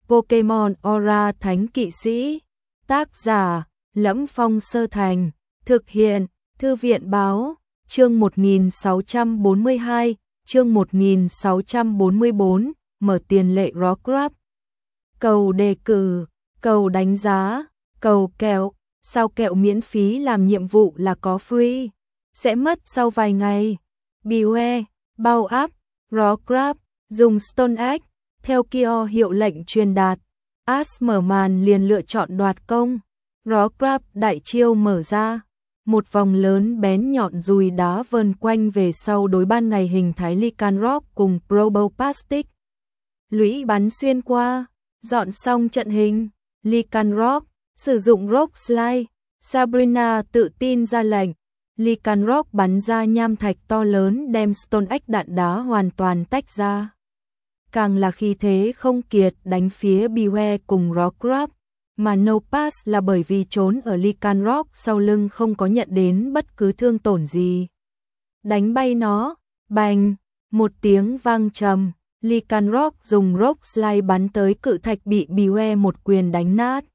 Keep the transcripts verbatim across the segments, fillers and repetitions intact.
Pokemon Aura Thánh Kỵ Sĩ. Tác giả: Lẫm Phong Sơ Thành. Thực hiện: Thư viện Báo. Chương một nghìn sáu trăm bốn mươi hai, chương một nghìn sáu trăm bốn mươi bốn, mở tiền lệ Rockruff. Cầu đề cử, cầu đánh giá, cầu kẹo, sao kẹo miễn phí làm nhiệm vụ là có free, sẽ mất sau vài ngày. Beware, bao áp, Rockruff, dùng Stone Axe, theo Kyo hiệu lệnh truyền đạt. Ash mở màn liền lựa chọn đoạt công. Rockruff đại chiêu mở ra. Một vòng lớn bén nhọn dùi đá vờn quanh về sau đối ban ngày hình thái Lycanroc cùng Proboplastic. Lũy bắn xuyên qua, dọn xong trận hình, Lycanroc sử dụng Rock Slide, Sabrina tự tin ra lệnh. Lycanroc bắn ra nham thạch to lớn đem Stone Axe đạn đá hoàn toàn tách ra. Càng là khí thế không kiệt đánh phía Beware cùng Rockruff. Mà No Pass là bởi vì trốn ở Lycanroc sau lưng không có nhận đến bất cứ thương tổn gì. Đánh bay nó, bành, một tiếng vang trầm, Lycanroc dùng Rock Slide bắn tới cự thạch bị Beware một quyền đánh nát.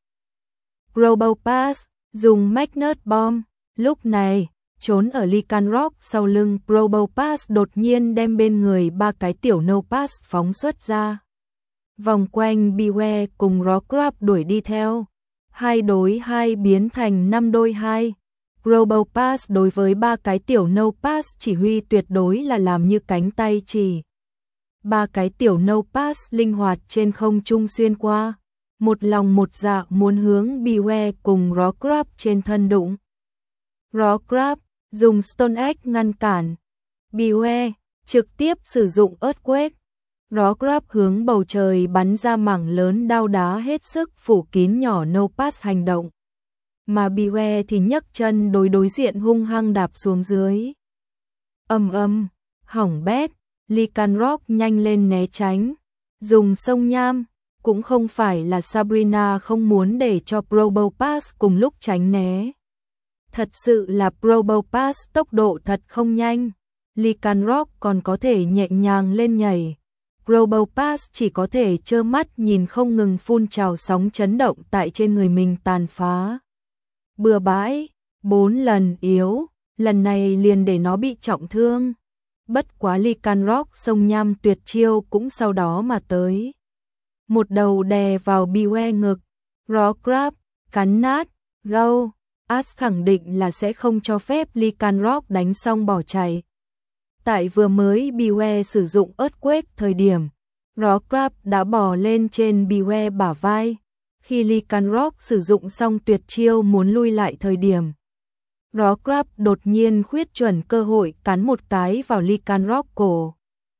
Probopass dùng Magnet Bomb, lúc này, trốn ở Lycanroc sau lưng Probopass đột nhiên đem bên người ba cái tiểu No Pass phóng xuất ra. Vòng quanh Beware cùng Rockruff đuổi đi theo. Hai đối hai biến thành năm đôi hai. Probopass đối với ba cái tiểu No Pass chỉ huy tuyệt đối là làm như cánh tay chỉ. Ba cái tiểu No Pass linh hoạt trên không trung xuyên qua. Một lòng một dạ muốn hướng Beware cùng Rockruff trên thân đụng. Rockruff dùng Stone Axe ngăn cản. Beware trực tiếp sử dụng Earthquake. Rockruff hướng bầu trời bắn ra mảng lớn đao đá hết sức phủ kín nhỏ No Pass hành động. Mà Beware thì nhấc chân đối đối diện hung hăng đạp xuống dưới. Ầm ầm, hỏng bét, Lycanroc nhanh lên né tránh. Dùng sông nham, cũng không phải là Sabrina không muốn để cho Probopass cùng lúc tránh né. Thật sự là Probopass tốc độ thật không nhanh. Lycanroc còn có thể nhẹ nhàng lên nhảy. Probopass chỉ có thể trơ mắt nhìn không ngừng phun trào sóng chấn động tại trên người mình tàn phá. Bừa bãi, bốn lần yếu, lần này liền để nó bị trọng thương. Bất quá Lycanroc sông nham tuyệt chiêu cũng sau đó mà tới. Một đầu đè vào Beware ngực, Rockruff, cắn nát, go. Ash khẳng định là sẽ không cho phép Lycanroc đánh xong bỏ chạy. Tại vừa mới Beware sử dụng Earthquake thời điểm, Rockruff đã bò lên trên Beware bả vai. Khi Lycanroc sử dụng xong tuyệt chiêu muốn lui lại thời điểm, Rockruff đột nhiên khuyết chuẩn cơ hội cắn một cái vào Lycanroc cổ.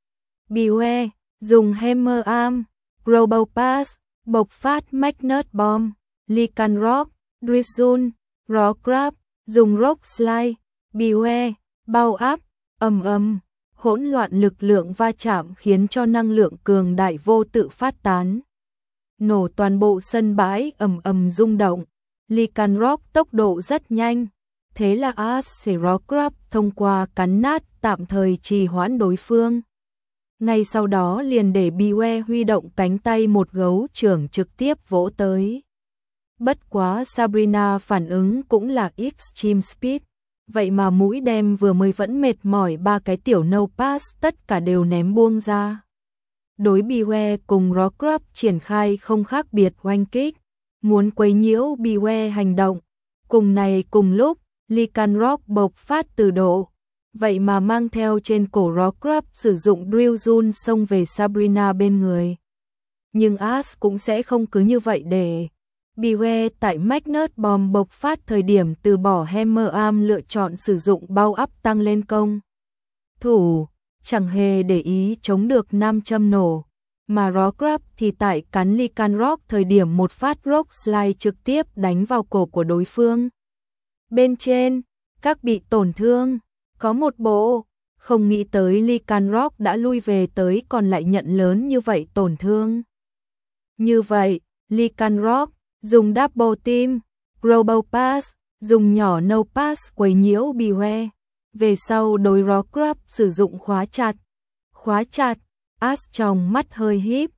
Beware dùng Hammer Arm, Probopass bộc phát Magnet Bomb, Lycanroc, Drizzle, Rockruff dùng Rock Slide, Beware bao áp. Ầm ầm, hỗn loạn lực lượng va chạm khiến cho năng lượng cường đại vô tự phát tán. Nổ toàn bộ sân bãi ầm ầm rung động. Lycanroc tốc độ rất nhanh, thế là Ash sẽ Rockruff thông qua cắn nát tạm thời trì hoãn đối phương. Ngay sau đó liền để Beware huy động cánh tay một gấu trưởng trực tiếp vỗ tới. Bất quá Sabrina phản ứng cũng là Extreme Speed. Vậy mà mũi đem vừa mới vẫn mệt mỏi ba cái tiểu No Pass tất cả đều ném buông ra. Đối Beware cùng Rockruff triển khai không khác biệt oanh kích, muốn quấy nhiễu Beware hành động. Cùng này cùng lúc, Lycanroc bộc phát từ độ. Vậy mà mang theo trên cổ Rockruff sử dụng Drizzle xông về Sabrina bên người. Nhưng Ash cũng sẽ không cứ như vậy để Beware tại Magnet Bomb bộc phát thời điểm từ bỏ Hammer Arm lựa chọn sử dụng bao áp tăng lên công. Thủ, chẳng hề để ý chống được nam châm nổ. Mà Rockruff thì tại cắn Lycanroc thời điểm một phát Rock Slide trực tiếp đánh vào cổ của đối phương. Bên trên, các bị tổn thương, có một bộ, không nghĩ tới Lycanroc đã lui về tới còn lại nhận lớn như vậy tổn thương. Như vậy, Lycanroc dùng Double Team, Probopass, dùng nhỏ No Pass quấy nhiễu Beware. Về sau đối Rockruff sử dụng khóa chặt. Khóa chặt, Ash trong mắt hơi híp.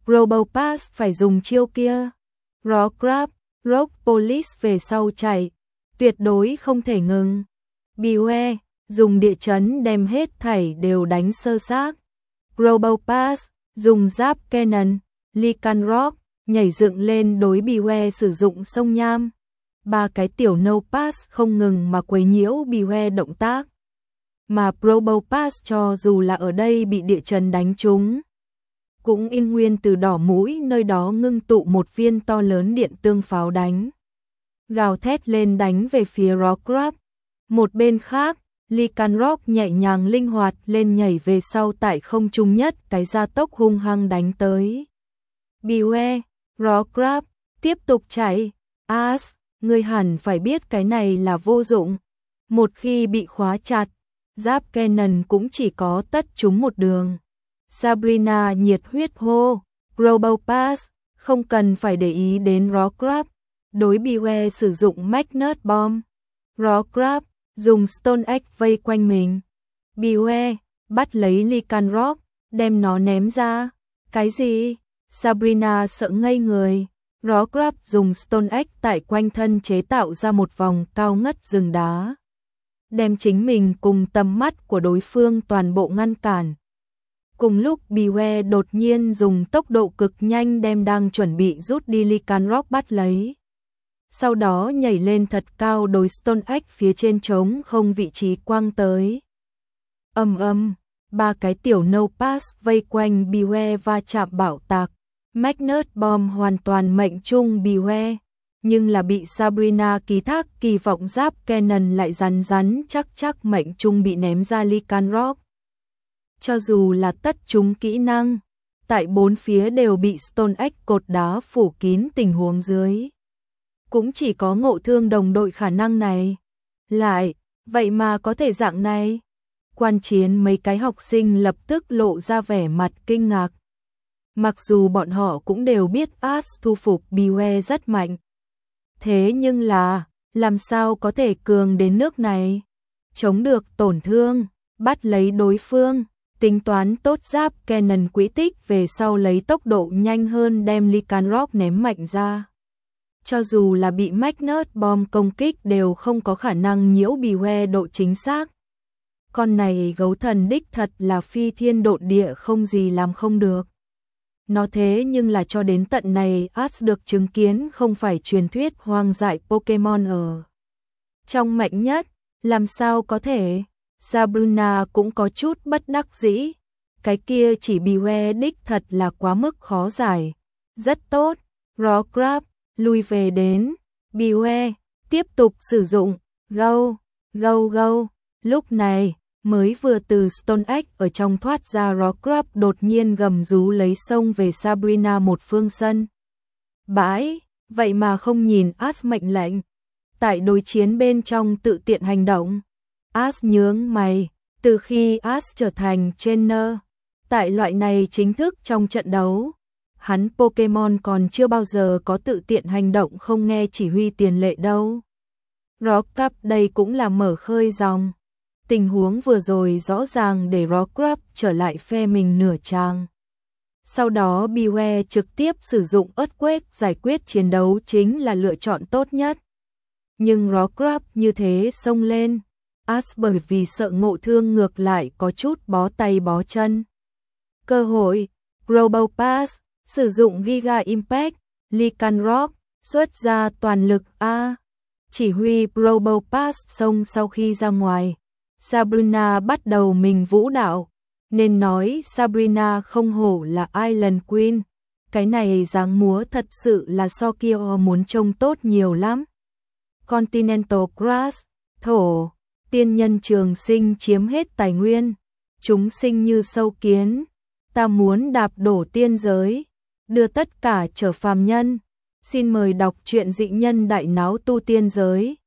Global Pass phải dùng chiêu kia. Rock Grab, Rock Police về sau chạy, tuyệt đối không thể ngừng. Beware, dùng địa chấn đem hết thảy đều đánh sơ xác. Global Pass, dùng giáp Cannon, Lycanroc, nhảy dựng lên đối Beware sử dụng sông nham. Ba cái tiểu No Pass không ngừng mà quấy nhiễu Beware động tác. Mà Global Pass cho dù là ở đây bị địa chấn đánh trúng, cũng in nguyên từ đỏ mũi nơi đó ngưng tụ một viên to lớn điện tương pháo đánh. Gào thét lên đánh về phía Rock Grab. Một bên khác, Lycanroc nhẹ nhàng linh hoạt lên nhảy về sau tại không trung nhất cái gia tốc hung hăng đánh tới. Beware, Rock Grab, tiếp tục chạy. As, ngươi hẳn phải biết cái này là vô dụng. Một khi bị khóa chặt, giáp Cannon cũng chỉ có tất chúng một đường. Sabrina nhiệt huyết hô, Global Pass, không cần phải để ý đến Rock Grab. Đối Beware sử dụng Magnet Bomb. Rock Grab, dùng Stone Axe vây quanh mình. Beware, bắt lấy Lycanroc, đem nó ném ra. Cái gì? Sabrina sợ ngây người. Rock Grab dùng Stone Axe tại quanh thân chế tạo ra một vòng cao ngất rừng đá, đem chính mình cùng tầm mắt của đối phương toàn bộ ngăn cản. Cùng lúc Beware đột nhiên dùng tốc độ cực nhanh đem đang chuẩn bị rút đi Lycanroc bắt lấy. Sau đó nhảy lên thật cao đối Stone Axe phía trên trống không vị trí quăng tới. Ầm ầm, ba cái tiểu No Pass vây quanh Beware va chạm bạo tạc. Magnet Bomb hoàn toàn mệnh trung Beware, nhưng là bị Sabrina ký thác kỳ vọng giáp Cannon lại rắn rắn chắc chắc mệnh trung bị ném ra Lycanroc. Cho dù là tất chúng kỹ năng, tại bốn phía đều bị Stone Axe cột đá phủ kín tình huống dưới, cũng chỉ có ngộ thương đồng đội khả năng này. Lại, vậy mà có thể dạng này. Quan chiến mấy cái học sinh lập tức lộ ra vẻ mặt kinh ngạc. Mặc dù bọn họ cũng đều biết As thu phục Beware rất mạnh. Thế nhưng là, làm sao có thể cường đến nước này? Chống được tổn thương, bắt lấy đối phương, tính toán tốt giáp Cannon quỹ tích về sau lấy tốc độ nhanh hơn đem Lycanroc ném mạnh ra. Cho dù là bị Magnet Bomb công kích đều không có khả năng nhiễu Beware độ chính xác. Con này gấu thần đích thật là phi thiên độn địa không gì làm không được. Nó thế nhưng là cho đến tận này As được chứng kiến không phải truyền thuyết hoang dại Pokemon ở trong mạnh nhất, làm sao có thể. Sabrina cũng có chút bất đắc dĩ. Cái kia chỉ Beware đích thật là quá mức khó giải. Rất tốt, Rock Grab, lui về đến. Beware, tiếp tục sử dụng. Go, go, go. Lúc này, mới vừa từ Stone Axe ở trong thoát ra Rock Grab đột nhiên gầm rú lấy sông về Sabrina một phương sân. Bãi, vậy mà không nhìn As mệnh lệnh. Tại đối chiến bên trong tự tiện hành động. As nhướng mày, từ khi As trở thành trainer, tại loại này chính thức trong trận đấu, hắn Pokemon còn chưa bao giờ có tự tiện hành động không nghe chỉ huy tiền lệ đâu. Rock Grab đây cũng là mở khơi dòng. Tình huống vừa rồi rõ ràng để Rock Grab trở lại phe mình nửa trang. Sau đó Beware trực tiếp sử dụng Earthquake giải quyết chiến đấu chính là lựa chọn tốt nhất. Nhưng Rock Grab như thế xông lên, As bởi vì sợ ngộ thương ngược lại có chút bó tay bó chân. Cơ hội, Global Pass, sử dụng Giga Impact, Lycanroc, xuất ra toàn lực A. Chỉ huy Global Pass xông sau khi ra ngoài. Sabrina bắt đầu mình vũ đạo, nên nói Sabrina không hổ là Island Queen, cái này dáng múa thật sự là so kia muốn trông tốt nhiều lắm. Continental Grass, thổ, tiên nhân trường sinh chiếm hết tài nguyên, chúng sinh như sâu kiến, ta muốn đạp đổ tiên giới, đưa tất cả trở phàm nhân. Xin mời đọc truyện dị nhân đại náo tu tiên giới.